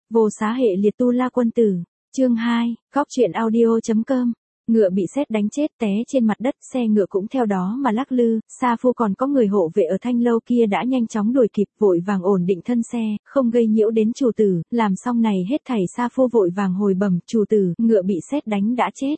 Vô xá hệ liệt tu la quân tử. Chương 2, góc truyện audio.com. Ngựa bị sét đánh chết té trên mặt đất, xe ngựa cũng theo đó mà lắc lư, Sa Phu còn có người hộ vệ ở thanh lâu kia đã nhanh chóng đuổi kịp, vội vàng ổn định thân xe, không gây nhiễu đến chủ tử, làm xong này hết thảy Sa Phu vội vàng hồi bẩm, chủ tử, ngựa bị sét đánh đã chết.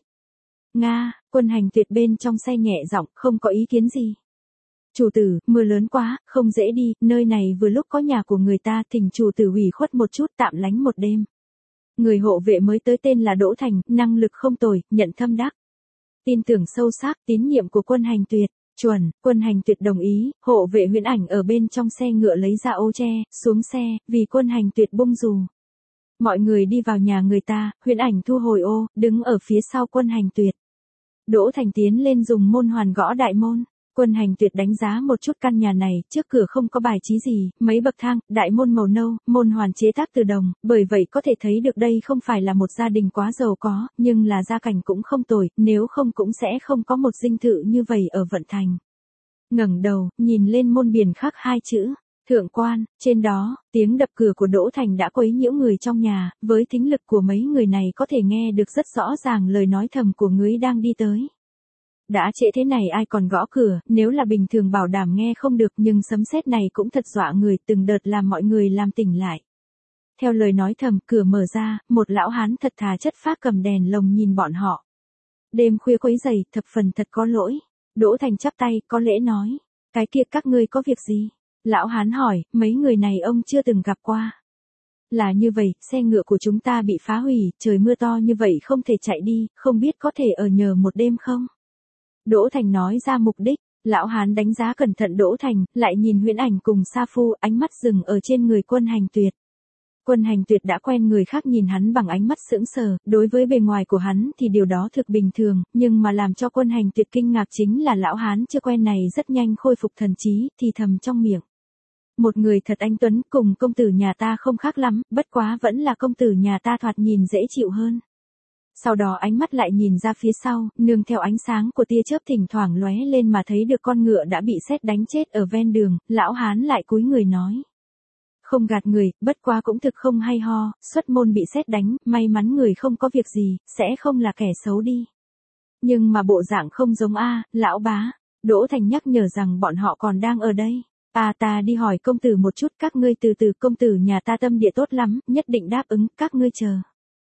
Nga, Quân Hành Tuyệt bên trong xe nhẹ giọng, không có ý kiến gì. Chủ tử, mưa lớn quá, không dễ đi, nơi này vừa lúc có nhà của người ta, thỉnh chủ tử hủy khuất một chút, tạm lánh một đêm. Người hộ vệ mới tới tên là Đỗ Thành, năng lực không tồi, nhận thâm đắc. Tin tưởng sâu sắc, tín nhiệm của Quân Hành Tuyệt, chuẩn, Quân Hành Tuyệt đồng ý, hộ vệ Huyễn Ảnh ở bên trong xe ngựa lấy ra ô che, xuống xe, vì Quân Hành Tuyệt bung dù. Mọi người đi vào nhà người ta, Huyễn Ảnh thu hồi ô, đứng ở phía sau Quân Hành Tuyệt. Đỗ Thành tiến lên dùng môn hoàn gõ đại môn. Quân Hành Tuyệt đánh giá một chút căn nhà này, trước cửa không có bài trí gì, mấy bậc thang, đại môn màu nâu, môn hoàn chế tác từ đồng, bởi vậy có thể thấy được đây không phải là một gia đình quá giàu có, nhưng là gia cảnh cũng không tồi, nếu không cũng sẽ không có một dinh thự như vậy ở Vận Thành. Ngẩng đầu, nhìn lên môn biển khắc hai chữ, Thượng Quan, trên đó, tiếng đập cửa của Đỗ Thành đã quấy nhiễu người trong nhà, với thính lực của mấy người này có thể nghe được rất rõ ràng lời nói thầm của người đang đi tới. Đã trễ thế này ai còn gõ cửa, nếu là bình thường bảo đảm nghe không được, nhưng sấm sét này cũng thật dọa người, từng đợt làm mọi người làm tỉnh lại. Theo lời nói thầm, cửa mở ra, một lão hán thật thà chất phác cầm đèn lồng nhìn bọn họ. Đêm khuya quấy rầy, thập phần thật có lỗi. Đỗ Thành chắp tay, có lễ nói. Cái kia các ngươi có việc gì? Lão hán hỏi, mấy người này ông chưa từng gặp qua. Là như vậy, xe ngựa của chúng ta bị phá hủy, trời mưa to như vậy không thể chạy đi, không biết có thể ở nhờ một đêm không? Đỗ Thành nói ra mục đích, lão hán đánh giá cẩn thận Đỗ Thành, lại nhìn Huyễn Ảnh cùng Sa Phu, ánh mắt dừng ở trên người Quân Hành Tuyệt. Quân Hành Tuyệt đã quen người khác nhìn hắn bằng ánh mắt sững sờ, đối với bề ngoài của hắn thì điều đó thực bình thường, nhưng mà làm cho Quân Hành Tuyệt kinh ngạc chính là lão hán chưa quen này rất nhanh khôi phục thần trí, thì thầm trong miệng. Một người thật anh tuấn, cùng công tử nhà ta không khác lắm, bất quá vẫn là công tử nhà ta thoạt nhìn dễ chịu hơn. Sau đó ánh mắt lại nhìn ra phía sau, nương theo ánh sáng của tia chớp thỉnh thoảng lóe lên mà thấy được con ngựa đã bị sét đánh chết ở ven đường, lão hán lại cúi người nói. Không gạt người, bất quá cũng thực không hay ho, xuất môn bị sét đánh, may mắn người không có việc gì, sẽ không là kẻ xấu đi. Nhưng mà bộ dạng không giống lão bá. Đỗ Thành nhắc nhở rằng bọn họ còn đang ở đây. Ta đi hỏi công tử một chút, các ngươi từ từ, công tử nhà ta tâm địa tốt lắm, nhất định đáp ứng, các ngươi chờ.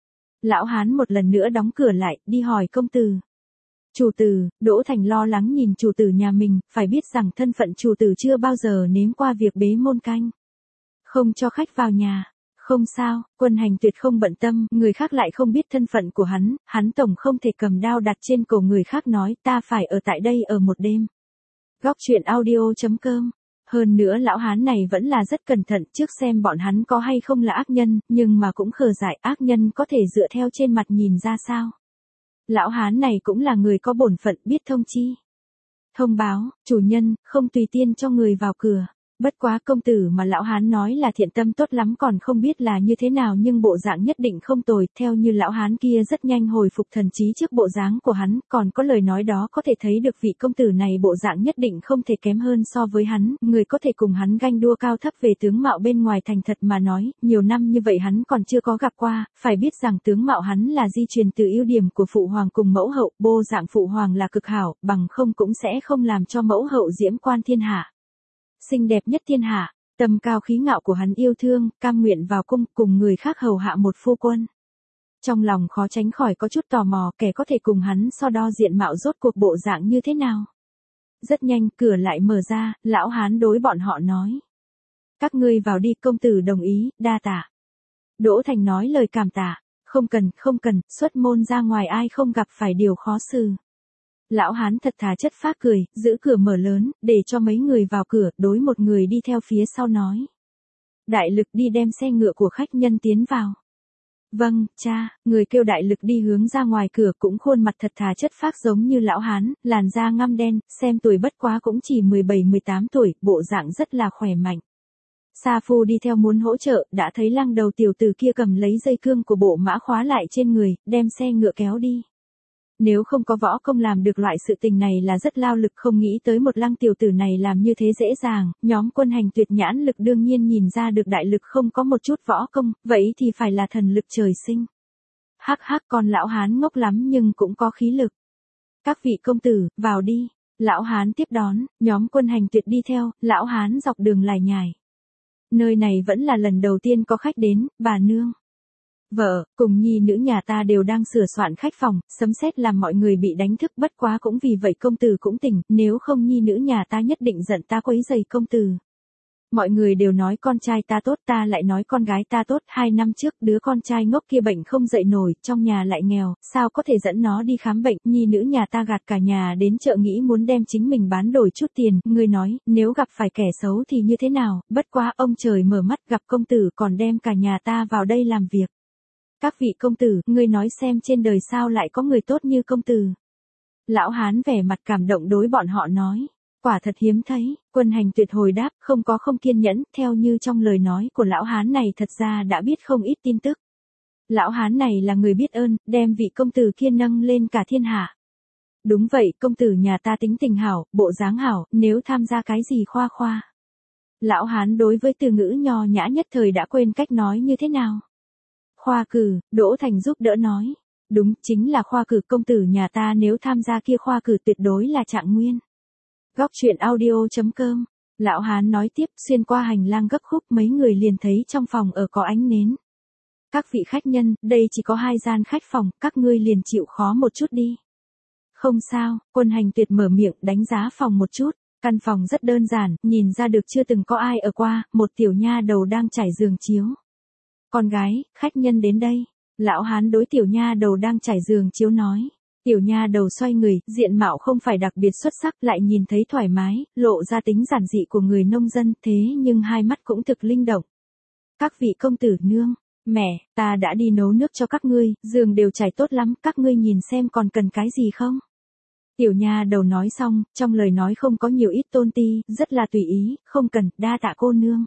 Lão hán một lần nữa đóng cửa lại, đi hỏi công tử. Chủ tử, Đỗ Thành lo lắng nhìn chủ tử nhà mình, phải biết rằng thân phận chủ tử chưa bao giờ nếm qua việc bế môn canh. Không cho khách vào nhà. Không sao, Quân Hành Tuyệt không bận tâm, người khác lại không biết thân phận của hắn tổng không thể cầm đao đặt trên cổ người khác nói, ta phải ở tại đây ở một đêm. Góc truyện audio.com. Hơn nữa lão hán này vẫn là rất cẩn thận, trước xem bọn hắn có hay không là ác nhân, nhưng mà cũng khờ dại, ác nhân có thể dựa theo trên mặt nhìn ra sao. Lão hán này cũng là người có bổn phận, biết thông chi. Thông báo, chủ nhân, không tùy tiên cho người vào cửa. Bất quá công tử mà lão hán nói là thiện tâm tốt lắm còn không biết là như thế nào, nhưng bộ dạng nhất định không tồi, theo như lão hán kia rất nhanh hồi phục thần trí trước bộ dáng của hắn, còn có lời nói đó có thể thấy được vị công tử này bộ dạng nhất định không thể kém hơn so với hắn, người có thể cùng hắn ganh đua cao thấp về tướng mạo bên ngoài, thành thật mà nói, nhiều năm như vậy hắn còn chưa có gặp qua, phải biết rằng tướng mạo hắn là di truyền từ ưu điểm của phụ hoàng cùng mẫu hậu, bộ dạng phụ hoàng là cực hảo, bằng không cũng sẽ không làm cho mẫu hậu diễm quan thiên hạ. Xinh đẹp nhất thiên hạ, tầm cao khí ngạo của hắn yêu thương, cam nguyện vào cung cùng người khác hầu hạ một phu quân. Trong lòng khó tránh khỏi có chút tò mò kẻ có thể cùng hắn so đo diện mạo rốt cuộc bộ dạng như thế nào. Rất nhanh cửa lại mở ra, lão hán đối bọn họ nói. Các ngươi vào đi, công tử đồng ý, đa tạ. Đỗ Thành nói lời cảm tạ, không cần, xuất môn ra ngoài ai không gặp phải điều khó xử. Lão hán thật thà chất phác cười, giữ cửa mở lớn, để cho mấy người vào cửa, đối một người đi theo phía sau nói. Đại Lực đi đem xe ngựa của khách nhân tiến vào. Vâng, cha, người kêu Đại Lực đi hướng ra ngoài cửa, cũng khuôn mặt thật thà chất phác giống như lão hán, làn da ngăm đen, xem tuổi bất quá cũng chỉ 17-18 tuổi, bộ dạng rất là khỏe mạnh. Sa Phu đi theo muốn hỗ trợ, đã thấy Lăng Đầu tiểu tử kia cầm lấy dây cương của bộ mã khóa lại trên người, đem xe ngựa kéo đi. nếu không có võ công làm được loại sự tình này là rất lao lực, không nghĩ tới một Lăng tiểu tử này làm như thế dễ dàng, nhóm Quân Hành Tuyệt nhãn lực đương nhiên nhìn ra được đại lực không có một chút võ công, vậy thì phải là thần lực trời sinh. Hắc hắc, con lão hán ngốc lắm nhưng cũng có khí lực. Các vị công tử, vào đi. Lão hán tiếp đón, nhóm Quân Hành Tuyệt đi theo, lão hán dọc đường lải nhải. Nơi này vẫn là lần đầu tiên có khách đến, bà nương. Vợ, cùng nhi nữ nhà ta đều đang sửa soạn khách phòng, sấm sét làm mọi người bị đánh thức, bất quá cũng vì vậy công tử cũng tỉnh, nếu không nhi nữ nhà ta nhất định giận ta quấy rầy công tử. Mọi người đều nói con trai ta tốt, ta lại nói con gái ta tốt, 2 năm trước đứa con trai ngốc kia bệnh không dậy nổi, trong nhà lại nghèo, sao có thể dẫn nó đi khám bệnh, nhi nữ nhà ta gạt cả nhà đến chợ nghĩ muốn đem chính mình bán đổi chút tiền, ngươi nói, nếu gặp phải kẻ xấu thì như thế nào, bất quá ông trời mở mắt gặp công tử còn đem cả nhà ta vào đây làm việc. Các vị công tử, ngươi nói xem trên đời sao lại có người tốt như công tử. Lão hán vẻ mặt cảm động đối bọn họ nói. Quả thật hiếm thấy, Quân Hành Tuyệt hồi đáp, không có không kiên nhẫn, theo như trong lời nói của lão hán này thật ra đã biết không ít tin tức. Lão hán này là người biết ơn, đem vị công tử kia nâng lên cả thiên hạ. Đúng vậy, công tử nhà ta tính tình hảo, bộ dáng hảo, nếu tham gia cái gì khoa khoa. Lão hán đối với từ ngữ nho nhã nhất thời đã quên cách nói như thế nào. Khoa cử, Đỗ Thành giúp đỡ nói. Đúng, chính là khoa cử, công tử nhà ta nếu tham gia kia khoa cử tuyệt đối là trạng nguyên. Góc truyện audio.com. Lão hán nói tiếp, xuyên qua hành lang gấp khúc mấy người liền thấy trong phòng ở có ánh nến. Các vị khách nhân, đây chỉ có 2 gian khách phòng, các ngươi liền chịu khó một chút đi. Không sao, Quân Hành Tuyệt mở miệng đánh giá phòng một chút. Căn phòng rất đơn giản, nhìn ra được chưa từng có ai ở qua, một tiểu nha đầu đang trải giường chiếu. Con gái, khách nhân đến đây. Lão hán đối tiểu nha đầu đang trải giường chiếu nói. Tiểu nha đầu xoay người, diện mạo không phải đặc biệt xuất sắc, lại nhìn thấy thoải mái, lộ ra tính giản dị của người nông dân, thế nhưng hai mắt cũng thực linh động. Các vị công tử nương, mẹ, ta đã đi nấu nước cho các ngươi, giường đều trải tốt lắm, các ngươi nhìn xem còn cần cái gì không? Tiểu nha đầu nói xong, trong lời nói không có nhiều ít tôn ti, rất là tùy ý, không cần, đa tạ cô nương.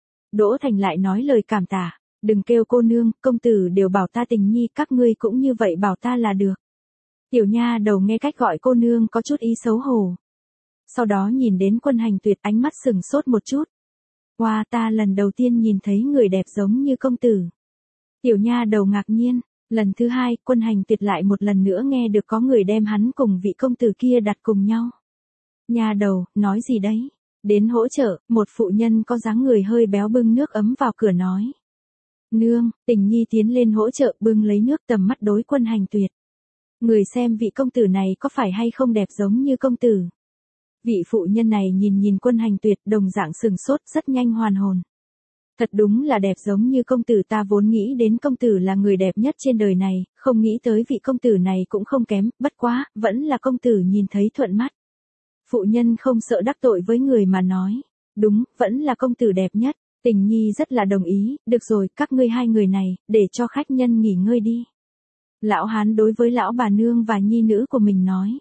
Đỗ Thành lại nói lời cảm tạ, đừng kêu cô nương, công tử đều bảo ta tình nhi, các ngươi cũng như vậy bảo ta là được. Tiểu nha đầu nghe cách gọi cô nương có chút ý xấu hổ. Sau đó nhìn đến Quân Hành Tuyệt, ánh mắt sừng sốt một chút. Wow, ta lần đầu tiên nhìn thấy người đẹp giống như công tử. Tiểu nha đầu ngạc nhiên, lần thứ 2, Quân Hành Tuyệt lại một lần nữa nghe được có người đem hắn cùng vị công tử kia đặt cùng nhau. Nha đầu, nói gì đấy? Đến hỗ trợ, một phụ nhân có dáng người hơi béo bưng nước ấm vào cửa nói. Nương, Tình nhi tiến lên hỗ trợ bưng lấy nước, tầm mắt đối Quân Hành Tuyệt. Người xem vị công tử này có phải hay không đẹp giống như công tử. Vị phụ nhân này nhìn Quân Hành Tuyệt, đồng dạng sừng sốt, rất nhanh hoàn hồn. Thật đúng là đẹp giống như công tử, ta vốn nghĩ đến công tử là người đẹp nhất trên đời này, không nghĩ tới vị công tử này cũng không kém, bất quá, vẫn là công tử nhìn thấy thuận mắt. Phụ nhân không sợ đắc tội với người mà nói. Đúng, vẫn là công tử đẹp nhất. Tình nhi rất là đồng ý, được rồi, các ngươi 2 người này, để cho khách nhân nghỉ ngơi đi. Lão hán đối với lão bà nương và nhi nữ của mình nói.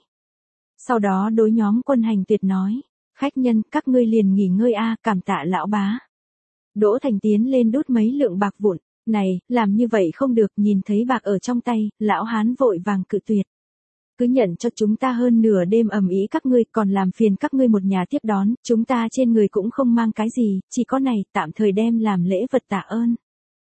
Sau đó đối nhóm Quân Hành Tuyệt nói. Khách nhân, các ngươi liền nghỉ ngơi a, cảm tạ lão bá. Đỗ Thành tiến lên đút mấy lượng bạc vụn. Này, làm như vậy không được, nhìn thấy bạc ở trong tay, lão hán vội vàng cự tuyệt. Cứ nhận cho chúng ta hơn nửa đêm ầm ĩ các ngươi, còn làm phiền các ngươi một nhà tiếp đón, chúng ta trên người cũng không mang cái gì, chỉ có này, tạm thời đem làm lễ vật tạ ơn.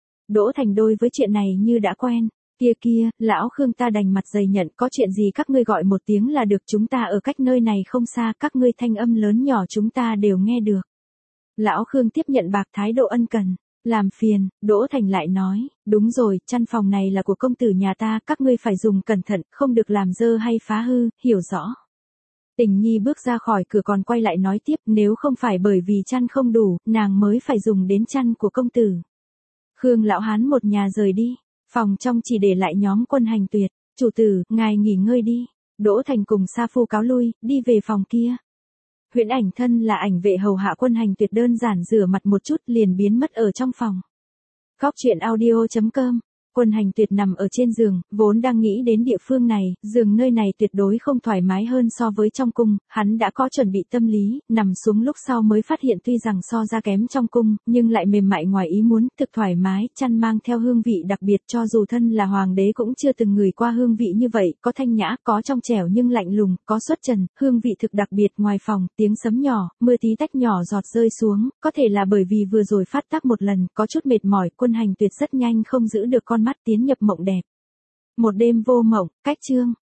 Đỗ Thành đối với chuyện này như đã quen. Kia, lão Khương ta đành mặt dày nhận, có chuyện gì các ngươi gọi một tiếng là được, chúng ta ở cách nơi này không xa, các ngươi thanh âm lớn nhỏ chúng ta đều nghe được. Lão Khương tiếp nhận bạc, thái độ ân cần. Làm phiền, Đỗ Thành lại nói, đúng rồi, căn phòng này là của công tử nhà ta, các ngươi phải dùng cẩn thận, không được làm dơ hay phá hư, hiểu rõ. Tình nhi bước ra khỏi cửa còn quay lại nói tiếp, nếu không phải bởi vì chăn không đủ, nàng mới phải dùng đến chăn của công tử. Khương lão hán một nhà rời đi, phòng trong chỉ để lại nhóm Quân Hành Tuyệt. Chủ tử, ngài nghỉ ngơi đi. Đỗ Thành cùng Sa Phu cáo lui, đi về phòng kia. Huyễn Ảnh thân là ảnh vệ hầu hạ Quân Hành Tuyệt đơn giản rửa mặt một chút liền biến mất ở trong phòng. Góc truyện audio.com Quân Hành Tuyệt nằm ở trên giường, vốn đang nghĩ đến địa phương này, giường nơi này tuyệt đối không thoải mái hơn so với trong cung, hắn đã có chuẩn bị tâm lý, nằm xuống lúc sau mới phát hiện tuy rằng so ra kém trong cung, nhưng lại mềm mại ngoài ý muốn, thực thoải mái, chăn mang theo hương vị đặc biệt cho dù thân là hoàng đế cũng chưa từng ngửi qua hương vị như vậy, có thanh nhã, có trong trẻo nhưng lạnh lùng, có xuất trần, hương vị thực đặc biệt. Ngoài phòng, tiếng sấm nhỏ, mưa tí tách nhỏ giọt rơi xuống, có thể là bởi vì vừa rồi phát tác một lần, có chút mệt mỏi, Quân Hành Tuyệt rất nhanh không giữ được con mắt tiến nhập mộng đẹp. Một đêm vô mộng, cách chương.